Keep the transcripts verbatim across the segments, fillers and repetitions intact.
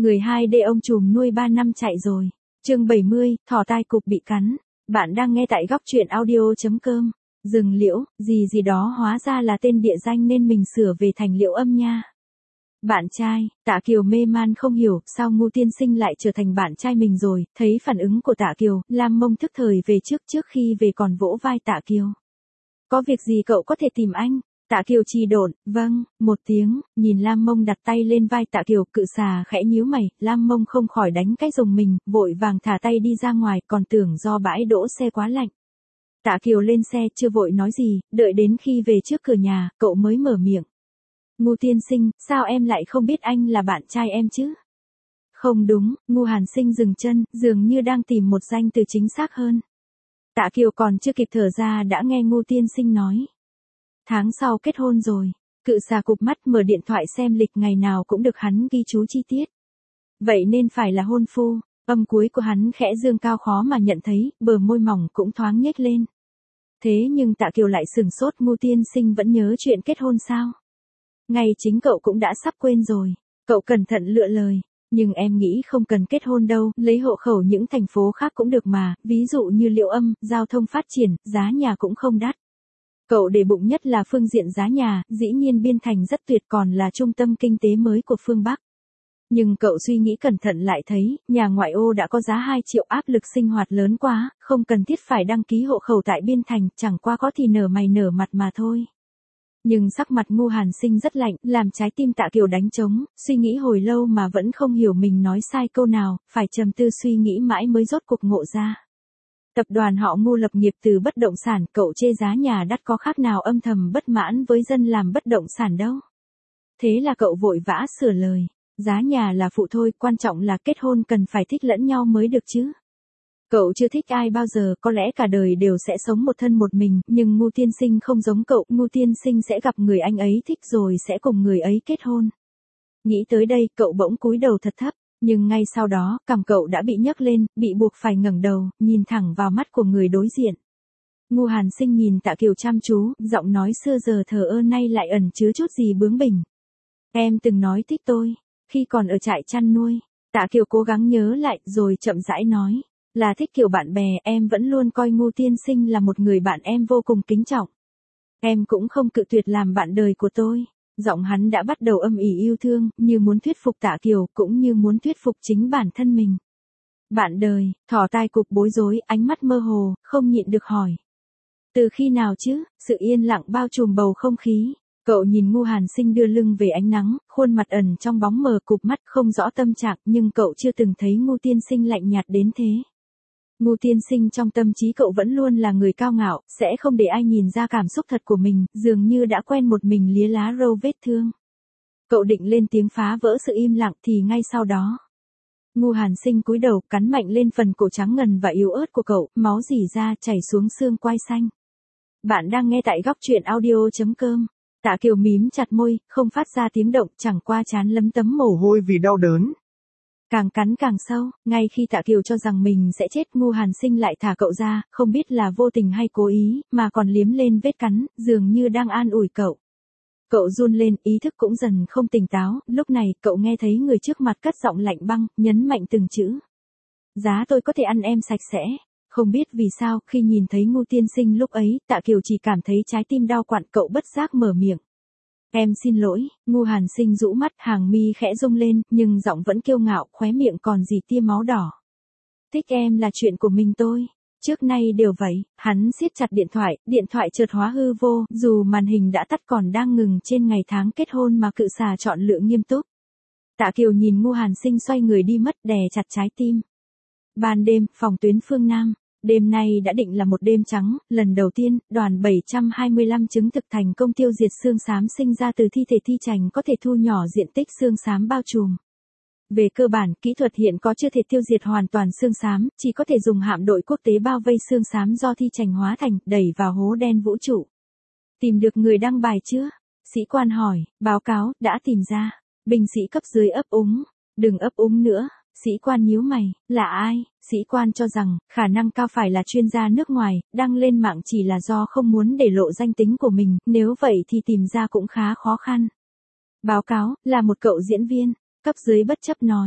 Người hai d ông trùm nuôi ba năm chạy rồi. Chương bảy mươi, thỏ tai cụp bị cắn. Bạn đang nghe tại góc truyện audio.com. Rừng liễu, gì gì đó hóa ra là tên địa danh nên mình sửa về thành Liễu Âm nha. Bạn trai, Tạ Kiều mê man không hiểu sao Ngô Tiên Sinh lại trở thành bạn trai mình rồi, thấy phản ứng của Tạ Kiều, Lam Mông thức thời về trước trước khi về còn vỗ vai Tạ Kiều. Có việc gì cậu có thể tìm anh? Tạ Kiều trì độn, vâng, một tiếng, nhìn Lam Mông đặt tay lên vai Tạ Kiều, cự xà khẽ nhíu mày, Lam Mông không khỏi đánh cái rùng mình, vội vàng thả tay đi ra ngoài, còn tưởng do bãi đỗ xe quá lạnh. Tạ Kiều lên xe chưa vội nói gì, đợi đến khi về trước cửa nhà, cậu mới mở miệng. Ngô Tiên Sinh, sao em lại không biết anh là bạn trai em chứ? Không đúng, Ngô Hàn Sinh dừng chân, dường như đang tìm một danh từ chính xác hơn. Tạ Kiều còn chưa kịp thở ra đã nghe Ngô Tiên Sinh nói. Tháng sau kết hôn rồi. Cự xà cụp mắt mở điện thoại xem lịch ngày nào cũng được hắn ghi chú chi tiết. Vậy nên phải là hôn phu. Âm cuối của hắn khẽ dương cao khó mà nhận thấy, bờ môi mỏng cũng thoáng nhếch lên. Thế nhưng Tạ Kiều lại sửng sốt, Ngô Tiên Sinh vẫn nhớ chuyện kết hôn sao? Ngay chính cậu cũng đã sắp quên rồi. Cậu cẩn thận lựa lời. Nhưng em nghĩ không cần kết hôn đâu, lấy hộ khẩu những thành phố khác cũng được mà, ví dụ như Liễu Âm, giao thông phát triển, giá nhà cũng không đắt. Cậu để bụng nhất là phương diện giá nhà, dĩ nhiên Biên Thành rất tuyệt, còn là trung tâm kinh tế mới của phương Bắc. Nhưng cậu suy nghĩ cẩn thận lại thấy, nhà ngoại ô đã có giá hai triệu, áp lực sinh hoạt lớn quá, không cần thiết phải đăng ký hộ khẩu tại Biên Thành, chẳng qua có thì nở mày nở mặt mà thôi. Nhưng sắc mặt Ngô Hàn Sinh rất lạnh, làm trái tim Tạ Kiều đánh trống, suy nghĩ hồi lâu mà vẫn không hiểu mình nói sai câu nào, phải trầm tư suy nghĩ mãi mới rốt cuộc ngộ ra. Tập đoàn họ Ngô lập nghiệp từ bất động sản, cậu chê giá nhà đắt có khác nào âm thầm bất mãn với dân làm bất động sản đâu. Thế là cậu vội vã sửa lời, giá nhà là phụ thôi, quan trọng là kết hôn cần phải thích lẫn nhau mới được chứ. Cậu chưa thích ai bao giờ, có lẽ cả đời đều sẽ sống một thân một mình, nhưng Ngô Tiên Sinh không giống cậu, Ngô Tiên Sinh sẽ gặp người anh ấy thích rồi sẽ cùng người ấy kết hôn. Nghĩ tới đây, cậu bỗng cúi đầu thật thấp, nhưng ngay sau đó, cằm cậu đã bị nhấc lên, bị buộc phải ngẩng đầu, nhìn thẳng vào mắt của người đối diện. Ngô Hàn Sinh nhìn Tạ Kiều chăm chú, giọng nói xưa giờ thờ ơ nay lại ẩn chứa chút gì bướng bỉnh. Em từng nói thích tôi, khi còn ở trại chăn nuôi. Tạ Kiều cố gắng nhớ lại, rồi chậm rãi nói. Là thích kiểu bạn bè, em vẫn luôn coi Ngô Tiên Sinh là một người bạn em vô cùng kính trọng. Em cũng không cự tuyệt làm bạn đời của tôi. Giọng hắn đã bắt đầu âm ỉ yêu thương, như muốn thuyết phục Tạ Kiều, cũng như muốn thuyết phục chính bản thân mình. Bạn đời, thỏ tai cụp bối rối, ánh mắt mơ hồ, không nhịn được hỏi. Từ khi nào chứ? Sự yên lặng bao trùm bầu không khí. Cậu nhìn Ngô Hàn Sinh đưa lưng về ánh nắng, khuôn mặt ẩn trong bóng mờ, cụp mắt không rõ tâm trạng, nhưng cậu chưa từng thấy Ngô Tiên Sinh lạnh nhạt đến thế. Ngô Tiên Sinh trong tâm trí cậu vẫn luôn là người cao ngạo, sẽ không để ai nhìn ra cảm xúc thật của mình, dường như đã quen một mình lía lá râu vết thương. Cậu định lên tiếng phá vỡ sự im lặng thì ngay sau đó. Ngô Hàn Sinh cúi đầu cắn mạnh lên phần cổ trắng ngần và yếu ớt của cậu, máu rỉ ra chảy xuống xương quai xanh. Bạn đang nghe tại góc truyện audio.com. Tạ Kiều mím chặt môi, không phát ra tiếng động, chẳng qua trán lấm tấm mồ hôi vì đau đớn. Càng cắn càng sâu, ngay khi Tạ Kiều cho rằng mình sẽ chết, Ngô Hàn Sinh lại thả cậu ra, không biết là vô tình hay cố ý, mà còn liếm lên vết cắn, dường như đang an ủi cậu. Cậu run lên, ý thức cũng dần không tỉnh táo, lúc này cậu nghe thấy người trước mặt cất giọng lạnh băng, nhấn mạnh từng chữ. Giá tôi có thể ăn em sạch sẽ. Không biết vì sao, khi nhìn thấy Ngô Tiên Sinh lúc ấy, Tạ Kiều chỉ cảm thấy trái tim đau quặn, cậu bất giác mở miệng. Em xin lỗi. Ngô Hàn Sinh rũ mắt, hàng mi khẽ rung lên, nhưng giọng vẫn kiêu ngạo, khóe miệng còn dì tia máu đỏ. Thích em là chuyện của mình tôi. Trước nay đều vậy. Hắn siết chặt điện thoại, điện thoại chợt hóa hư vô, dù màn hình đã tắt còn đang ngừng trên ngày tháng kết hôn mà cự xà chọn lựa nghiêm túc. Tạ Kiều nhìn Ngô Hàn Sinh xoay người đi mất, đè chặt trái tim. Ban đêm, phòng tuyến phương Nam. Đêm nay đã định là một đêm trắng, lần đầu tiên, đoàn bảy trăm hai mươi lăm chứng thực thành công tiêu diệt xương xám sinh ra từ thi thể thi chành có thể thu nhỏ diện tích xương xám bao trùm. Về cơ bản, kỹ thuật hiện có chưa thể tiêu diệt hoàn toàn xương xám, chỉ có thể dùng hạm đội quốc tế bao vây xương xám do thi chành hóa thành, đẩy vào hố đen vũ trụ. Tìm được người đăng bài chưa? Sĩ quan hỏi, báo cáo, đã tìm ra. Binh sĩ cấp dưới ấp úng, đừng ấp úng nữa. Sĩ quan nhíu mày, là ai? Sĩ quan cho rằng, khả năng cao phải là chuyên gia nước ngoài, đăng lên mạng chỉ là do không muốn để lộ danh tính của mình, nếu vậy thì tìm ra cũng khá khó khăn. Báo cáo, là một cậu diễn viên, cấp dưới bất chấp nói,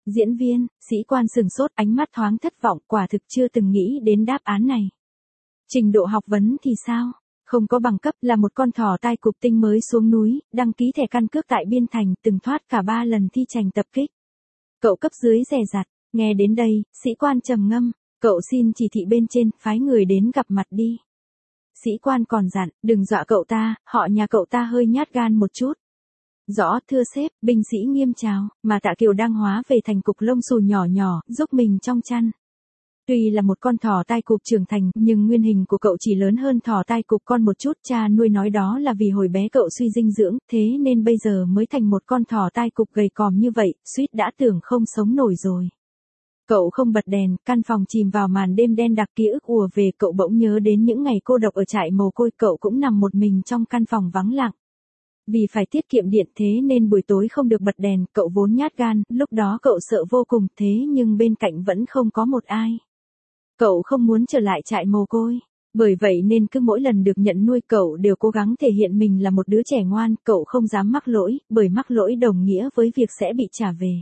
Diễn viên, sĩ quan sừng sốt, ánh mắt thoáng thất vọng, quả thực chưa từng nghĩ đến đáp án này. Trình độ học vấn thì sao? Không có bằng cấp, là một con thỏ tai cụp tinh mới xuống núi, đăng ký thẻ căn cước tại Biên Thành, từng thoát cả ba lần thi chành tập kích. Cậu cấp dưới dè dặt, nghe đến đây, sĩ quan trầm ngâm, cậu xin chỉ thị bên trên, phái người đến gặp mặt đi. Sĩ quan còn dặn, đừng dọa cậu ta, họ nhà cậu ta hơi nhát gan một chút. Rõ, thưa sếp, binh sĩ nghiêm chào, mà Tạ Kiều đang hóa về thành cục lông xù nhỏ nhỏ, giúp mình trong chăn. Tuy là một con thỏ tai cụp trưởng thành, nhưng nguyên hình của cậu chỉ lớn hơn thỏ tai cụp con một chút. Cha nuôi nói đó là vì hồi bé cậu suy dinh dưỡng, thế nên bây giờ mới thành một con thỏ tai cụp gầy còm như vậy, suýt đã tưởng không sống nổi rồi. Cậu không bật đèn, căn phòng chìm vào màn đêm đen đặc, ký ức ùa về, cậu bỗng nhớ đến những ngày cô độc ở trại mồ côi, cậu cũng nằm một mình trong căn phòng vắng lặng. Vì phải tiết kiệm điện thế nên buổi tối không được bật đèn, cậu vốn nhát gan, lúc đó cậu sợ vô cùng, thế nhưng bên cạnh vẫn không có một ai. Cậu không muốn trở lại trại mồ côi, bởi vậy nên cứ mỗi lần được nhận nuôi cậu đều cố gắng thể hiện mình là một đứa trẻ ngoan, cậu không dám mắc lỗi, bởi mắc lỗi đồng nghĩa với việc sẽ bị trả về.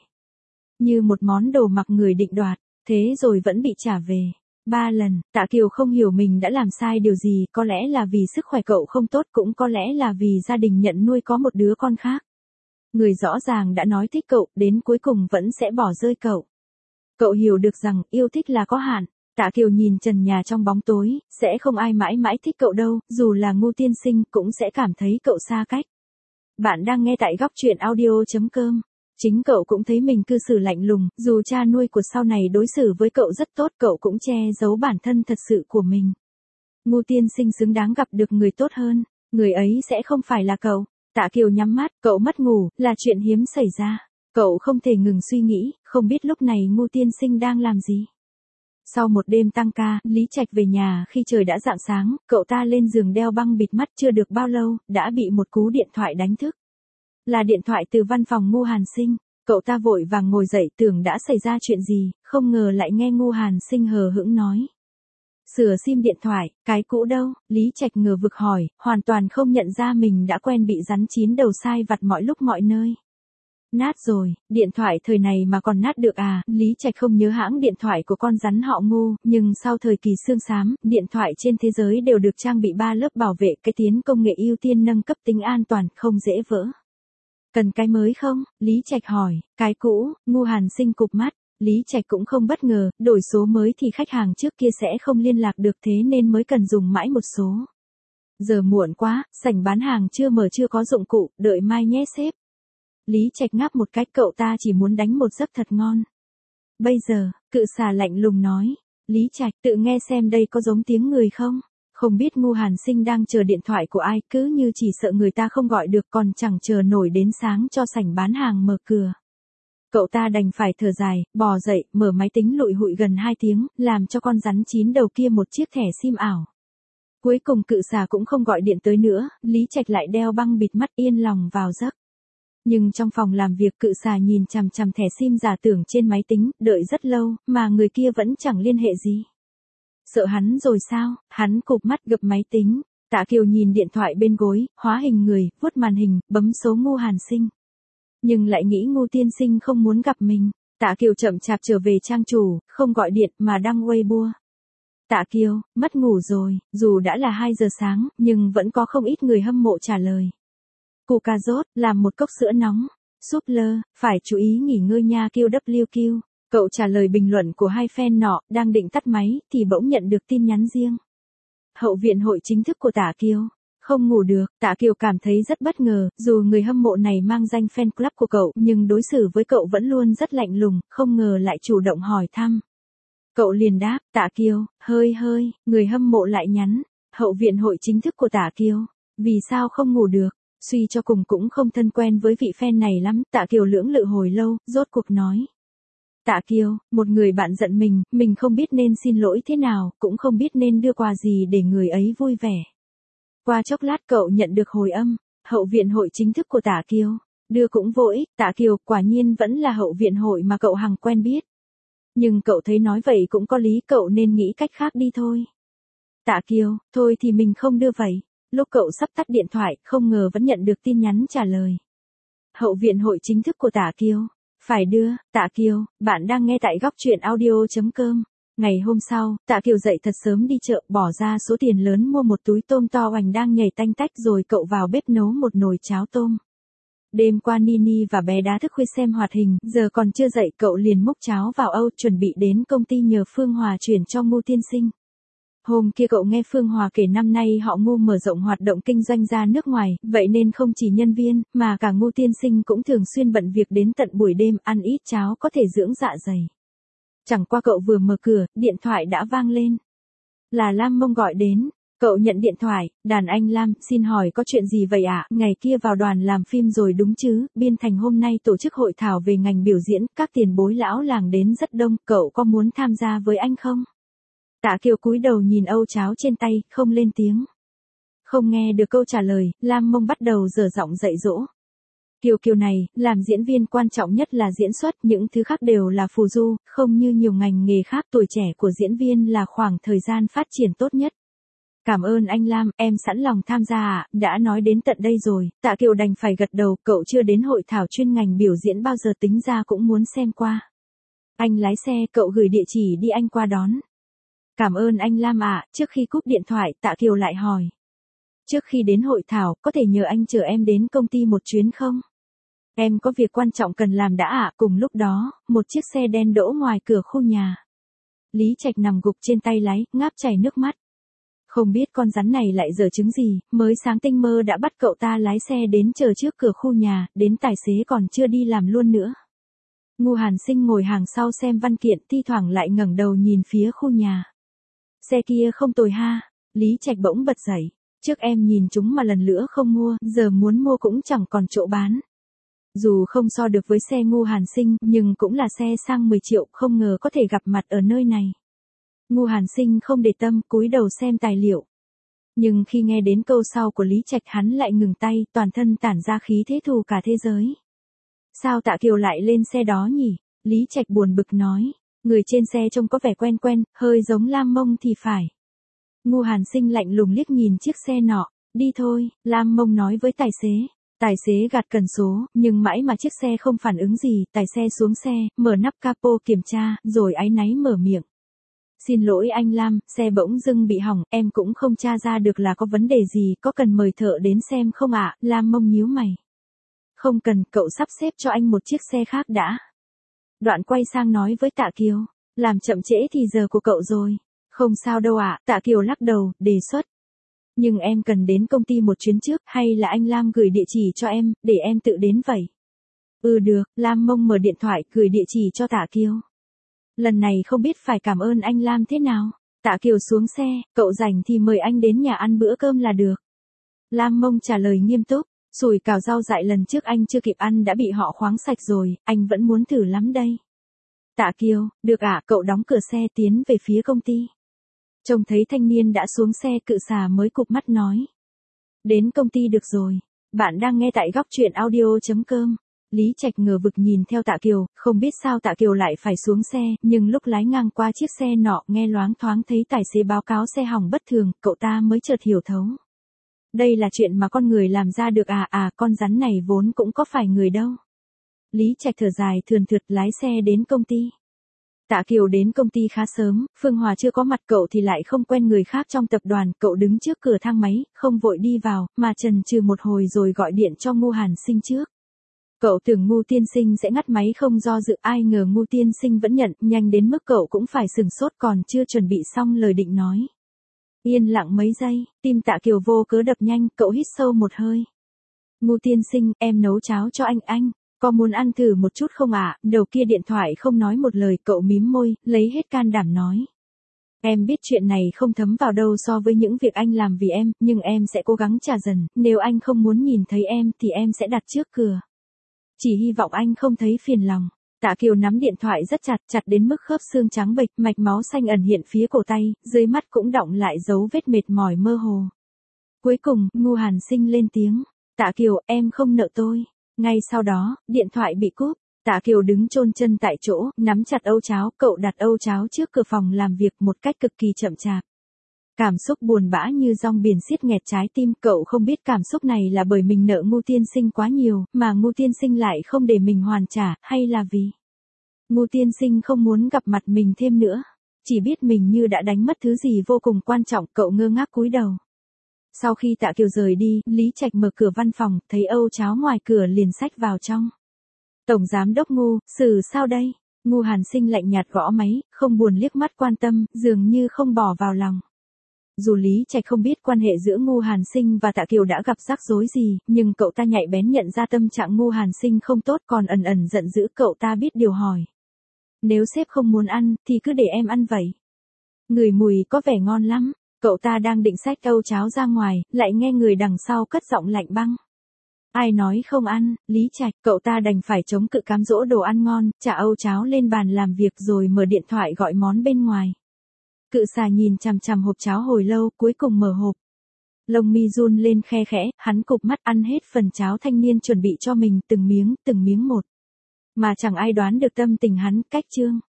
Như một món đồ mặc người định đoạt, thế rồi vẫn bị trả về. Ba lần, Tạ Kiều không hiểu mình đã làm sai điều gì, có lẽ là vì sức khỏe cậu không tốt, cũng có lẽ là vì gia đình nhận nuôi có một đứa con khác. Người rõ ràng đã nói thích cậu, đến cuối cùng vẫn sẽ bỏ rơi cậu. Cậu hiểu được rằng, yêu thích là có hạn. Tạ Kiều nhìn trần nhà trong bóng tối, sẽ không ai mãi mãi thích cậu đâu, dù là Ngô tiên sinh cũng sẽ cảm thấy cậu xa cách. Bạn đang nghe tại góc truyện audio chấm com. Chính cậu cũng thấy mình cư xử lạnh lùng, dù cha nuôi của sau này đối xử với cậu rất tốt, cậu cũng che giấu bản thân thật sự của mình. Ngô tiên sinh xứng đáng gặp được người tốt hơn, người ấy sẽ không phải là cậu. Tạ Kiều nhắm mắt, cậu mất ngủ, là chuyện hiếm xảy ra. Cậu không thể ngừng suy nghĩ, không biết lúc này Ngô tiên sinh đang làm gì. Sau một đêm tăng ca, Lý Trạch về nhà khi trời đã rạng sáng, cậu ta lên giường đeo băng bịt mắt, chưa được bao lâu, đã bị một cú điện thoại đánh thức. Là điện thoại từ văn phòng Ngô Hàn Sinh. Cậu ta vội vàng ngồi dậy, tưởng đã xảy ra chuyện gì, không ngờ lại nghe Ngô Hàn Sinh hờ hững nói. Sửa sim điện thoại, cái cũ đâu? Lý Trạch ngờ vực hỏi, hoàn toàn không nhận ra mình đã quen bị rắn chín đầu sai vặt mọi lúc mọi nơi. Nát rồi, điện thoại thời này mà còn nát được à? Lý Trạch không nhớ hãng điện thoại của con rắn họ Ngô, nhưng sau thời kỳ xương xám, điện thoại trên thế giới đều được trang bị ba lớp bảo vệ, cái tiến công nghệ ưu tiên nâng cấp tính an toàn, không dễ vỡ. Cần cái mới không? Lý Trạch hỏi. Cái cũ. Ngô Hàn Sinh cụp mắt. Lý Trạch cũng không bất ngờ, đổi số mới thì khách hàng trước kia sẽ không liên lạc được, thế nên mới cần dùng mãi một số. Giờ muộn quá, sảnh bán hàng chưa mở, chưa có dụng cụ, đợi mai nhé sếp. Lý Trạch ngáp một cách, cậu ta chỉ muốn đánh một giấc thật ngon. Bây giờ, cự xà lạnh lùng nói. Lý Trạch, tự nghe xem đây có giống tiếng người không? Không biết Ngô Hàn Sinh đang chờ điện thoại của ai, cứ như chỉ sợ người ta không gọi được, còn chẳng chờ nổi đến sáng cho sảnh bán hàng mở cửa. Cậu ta đành phải thở dài, bò dậy, mở máy tính lụi hụi gần hai tiếng, làm cho con rắn chín đầu kia một chiếc thẻ sim ảo. Cuối cùng cự xà cũng không gọi điện tới nữa, Lý Trạch lại đeo băng bịt mắt yên lòng vào giấc. Nhưng trong phòng làm việc, cự xà nhìn chằm chằm thẻ sim giả tưởng trên máy tính, đợi rất lâu, mà người kia vẫn chẳng liên hệ gì. Sợ hắn rồi sao? Hắn cụp mắt gập máy tính. Tạ Kiều nhìn điện thoại bên gối, hóa hình người, vuốt màn hình, bấm số Ngô Hàn Sinh. Nhưng lại nghĩ Ngô tiên sinh không muốn gặp mình. Tạ Kiều chậm chạp trở về trang chủ, không gọi điện mà đăng Weibo. Tạ Kiều, mất ngủ rồi, dù đã là hai giờ sáng, nhưng vẫn có không ít người hâm mộ trả lời. Củ cà rốt, làm một cốc sữa nóng. Súp lơ, phải chú ý nghỉ ngơi nha Kiều vê kép kiu. Cậu trả lời bình luận của hai fan nọ, đang định tắt máy, thì bỗng nhận được tin nhắn riêng. Hậu viện hội chính thức của Tạ Kiều. Không ngủ được, Tạ Kiều cảm thấy rất bất ngờ, dù người hâm mộ này mang danh fan club của cậu, nhưng đối xử với cậu vẫn luôn rất lạnh lùng, không ngờ lại chủ động hỏi thăm. Cậu liền đáp, Tạ Kiều, hơi hơi, người hâm mộ lại nhắn, hậu viện hội chính thức của Tạ Kiều. Vì sao không ngủ được? Suy cho cùng cũng không thân quen với vị fan này lắm, Tạ Kiều lưỡng lự hồi lâu, rốt cuộc nói. Tạ Kiều, một người bạn giận mình, mình không biết nên xin lỗi thế nào, cũng không biết nên đưa quà gì để người ấy vui vẻ. Qua chốc lát cậu nhận được hồi âm, hậu viện hội chính thức của Tạ Kiều. Đưa cũng vô ích, Tạ Kiều quả nhiên vẫn là hậu viện hội mà cậu hằng quen biết. Nhưng cậu thấy nói vậy cũng có lý, cậu nên nghĩ cách khác đi thôi. Tạ Kiều, thôi thì mình không đưa vậy. Lúc cậu sắp tắt điện thoại, không ngờ vẫn nhận được tin nhắn trả lời. Hậu viện hội chính thức của Tạ Kiều. Phải đưa, Tạ Kiều, bạn đang nghe tại góc truyện audio.com. Ngày hôm sau, Tạ Kiều dậy thật sớm đi chợ, bỏ ra số tiền lớn mua một túi tôm to hoành đang nhảy tanh tách rồi cậu vào bếp nấu một nồi cháo tôm. Đêm qua Nini và bé đá thức khuya xem hoạt hình, giờ còn chưa dậy cậu liền múc cháo vào âu chuẩn bị đến công ty nhờ Phương Hòa chuyển cho Ngô tiên sinh. Hôm kia cậu nghe Phương Hòa kể năm nay họ Ngô mở rộng hoạt động kinh doanh ra nước ngoài, vậy nên không chỉ nhân viên, mà cả Ngô tiên sinh cũng thường xuyên bận việc đến tận buổi đêm ăn ít cháo có thể dưỡng dạ dày. Chẳng qua cậu vừa mở cửa, điện thoại đã vang lên. Là Lam Mông gọi đến. Cậu nhận điện thoại, đàn anh Lam, xin hỏi có chuyện gì vậy ạ? À? Ngày kia vào đoàn làm phim rồi đúng chứ, Biên Thành hôm nay tổ chức hội thảo về ngành biểu diễn, các tiền bối lão làng đến rất đông, cậu có muốn tham gia với anh không? Tạ Kiều cúi đầu nhìn âu cháo trên tay, không lên tiếng. Không nghe được câu trả lời, Lam Mông bắt đầu dở giọng dạy dỗ. Kiều Kiều này, làm diễn viên quan trọng nhất là diễn xuất, những thứ khác đều là phù du, không như nhiều ngành nghề khác, tuổi trẻ của diễn viên là khoảng thời gian phát triển tốt nhất. Cảm ơn anh Lam, em sẵn lòng tham gia ạ, à, đã nói đến tận đây rồi, Tạ Kiều đành phải gật đầu, cậu chưa đến hội thảo chuyên ngành biểu diễn bao giờ tính ra cũng muốn xem qua. Anh lái xe, cậu gửi địa chỉ đi anh qua đón. Cảm ơn anh Lam ạ, à, trước khi cúp điện thoại, Tạ Kiều lại hỏi. Trước khi đến hội thảo, có thể nhờ anh chở em đến công ty một chuyến không? Em có việc quan trọng cần làm đã ạ, à? Cùng lúc đó, một chiếc xe đen đỗ ngoài cửa khu nhà. Lý Trạch nằm gục trên tay lái, ngáp chảy nước mắt. Không biết con rắn này lại giở trứng gì, mới sáng tinh mơ đã bắt cậu ta lái xe đến chờ trước cửa khu nhà, đến tài xế còn chưa đi làm luôn nữa. Ngô Hàn Sinh ngồi hàng sau xem văn kiện, thi thoảng lại ngẩng đầu nhìn phía khu nhà. Xe kia không tồi ha, Lý Trạch bỗng bật dậy, trước em nhìn chúng mà lần nữa không mua, giờ muốn mua cũng chẳng còn chỗ bán. Dù không so được với xe Ngô Hàn Sinh, nhưng cũng là xe sang mười triệu, không ngờ có thể gặp mặt ở nơi này. Ngô Hàn Sinh không để tâm, cúi đầu xem tài liệu. Nhưng khi nghe đến câu sau của Lý Trạch hắn lại ngừng tay, toàn thân tản ra khí thế thù cả thế giới. Sao Tạ Kiều lại lên xe đó nhỉ? Lý Trạch buồn bực nói. Người trên xe trông có vẻ quen quen, hơi giống Lam Mông thì phải. Ngô Hàn Sinh lạnh lùng liếc nhìn chiếc xe nọ. Đi thôi, Lam Mông nói với tài xế. Tài xế gạt cần số, nhưng mãi mà chiếc xe không phản ứng gì, tài xe xuống xe, mở nắp capo kiểm tra, rồi áy náy mở miệng. Xin lỗi anh Lam, xe bỗng dưng bị hỏng, em cũng không tra ra được là có vấn đề gì, có cần mời thợ đến xem không ạ? À? Lam Mông nhíu mày. Không cần, cậu sắp xếp cho anh một chiếc xe khác đã. Đoạn quay sang nói với Tạ Kiều, làm chậm trễ thì giờ của cậu rồi. Không sao đâu ạ, à, Tạ Kiều lắc đầu, đề xuất. Nhưng em cần đến công ty một chuyến trước, hay là anh Lam gửi địa chỉ cho em, để em tự đến vậy? Ừ được, Lam Mông mở điện thoại, gửi địa chỉ cho Tạ Kiều. Lần này không biết phải cảm ơn anh Lam thế nào. Tạ Kiều xuống xe, cậu rảnh thì mời anh đến nhà ăn bữa cơm là được. Lam Mông trả lời nghiêm túc, sủi cảo rau dại lần trước anh chưa kịp ăn đã bị họ khoáng sạch rồi, anh vẫn muốn thử lắm đây. Tạ Kiều, được ạ, à, cậu đóng cửa xe tiến về phía công ty. Trông thấy thanh niên đã xuống xe, cự xà mới cụp mắt nói. Đến công ty được rồi, bạn đang nghe tại góc truyện audio.com. Lý Trạch ngờ vực nhìn theo Tạ Kiều, không biết sao Tạ Kiều lại phải xuống xe, nhưng lúc lái ngang qua chiếc xe nọ nghe loáng thoáng thấy tài xế báo cáo xe hỏng bất thường, cậu ta mới chợt hiểu thấu. Đây là chuyện mà con người làm ra được à à, con rắn này vốn cũng có phải người đâu. Lý Trạch thở dài thườn thượt lái xe đến công ty. Tạ Kiều đến công ty khá sớm, Phương Hòa chưa có mặt, cậu thì lại không quen người khác trong tập đoàn, cậu đứng trước cửa thang máy, không vội đi vào, mà chần chừ một hồi rồi gọi điện cho Ngô Hàn Sinh trước. Cậu tưởng Ngô tiên sinh sẽ ngắt máy không do dự, ai ngờ Ngô tiên sinh vẫn nhận, nhanh đến mức cậu cũng phải sửng sốt, còn chưa chuẩn bị xong lời định nói. Yên lặng mấy giây, tim Tạ Kiều vô cớ đập nhanh, cậu hít sâu một hơi. Ngô tiên sinh, em nấu cháo cho anh anh, có muốn ăn thử một chút không ạ? À? Đầu kia điện thoại không nói một lời, cậu mím môi, lấy hết can đảm nói. Em biết chuyện này không thấm vào đâu so với những việc anh làm vì em, nhưng em sẽ cố gắng trả dần, nếu anh không muốn nhìn thấy em thì em sẽ đặt trước cửa. Chỉ hy vọng anh không thấy phiền lòng. Tạ Kiều nắm điện thoại rất chặt, chặt đến mức khớp xương trắng bệch, mạch máu xanh ẩn hiện phía cổ tay, dưới mắt cũng đọng lại dấu vết mệt mỏi mơ hồ. Cuối cùng, Ngô Hàn Sinh lên tiếng. Tạ Kiều, em không nợ tôi. Ngay sau đó, điện thoại bị cúp. Tạ Kiều đứng chôn chân tại chỗ, nắm chặt âu cháo, cậu đặt âu cháo trước cửa phòng làm việc một cách cực kỳ chậm chạp. Cảm xúc buồn bã như dòng biển xiết nghẹt trái tim, cậu không biết cảm xúc này là bởi mình nợ Ngu tiên sinh quá nhiều, mà Ngu tiên sinh lại không để mình hoàn trả, hay là vì Ngu tiên sinh không muốn gặp mặt mình thêm nữa. Chỉ biết mình như đã đánh mất thứ gì vô cùng quan trọng, cậu ngơ ngác cúi đầu. Sau khi Tạ Kiều rời đi, Lý Trạch mở cửa văn phòng, thấy Âu Cháo ngoài cửa liền xách vào trong. Tổng giám đốc Ngu, xử sao đây? Ngu Hàn Sinh lạnh nhạt gõ máy, không buồn liếc mắt quan tâm, dường như không bỏ vào lòng. Dù Lý Trạch không biết quan hệ giữa Ngu Hàn Sinh và Tạ Kiều đã gặp rắc rối gì, nhưng cậu ta nhạy bén nhận ra tâm trạng Ngu Hàn Sinh không tốt, còn ẩn ẩn giận dữ. Cậu ta biết điều hỏi. Nếu sếp không muốn ăn, thì cứ để em ăn vậy. Ngửi mùi có vẻ ngon lắm. Cậu ta đang định xách Âu Cháo ra ngoài, lại nghe người đằng sau cất giọng lạnh băng. Ai nói không ăn, Lý Trạch, cậu ta đành phải chống cự cám dỗ đồ ăn ngon, trả Âu Cháo lên bàn làm việc rồi mở điện thoại gọi món bên ngoài. Cự xà nhìn chằm chằm hộp cháo hồi lâu, cuối cùng mở hộp. Lông mi run lên khe khẽ, hắn cụp mắt ăn hết phần cháo thanh niên chuẩn bị cho mình, từng miếng, từng miếng một. Mà chẳng ai đoán được tâm tình hắn, cách chương.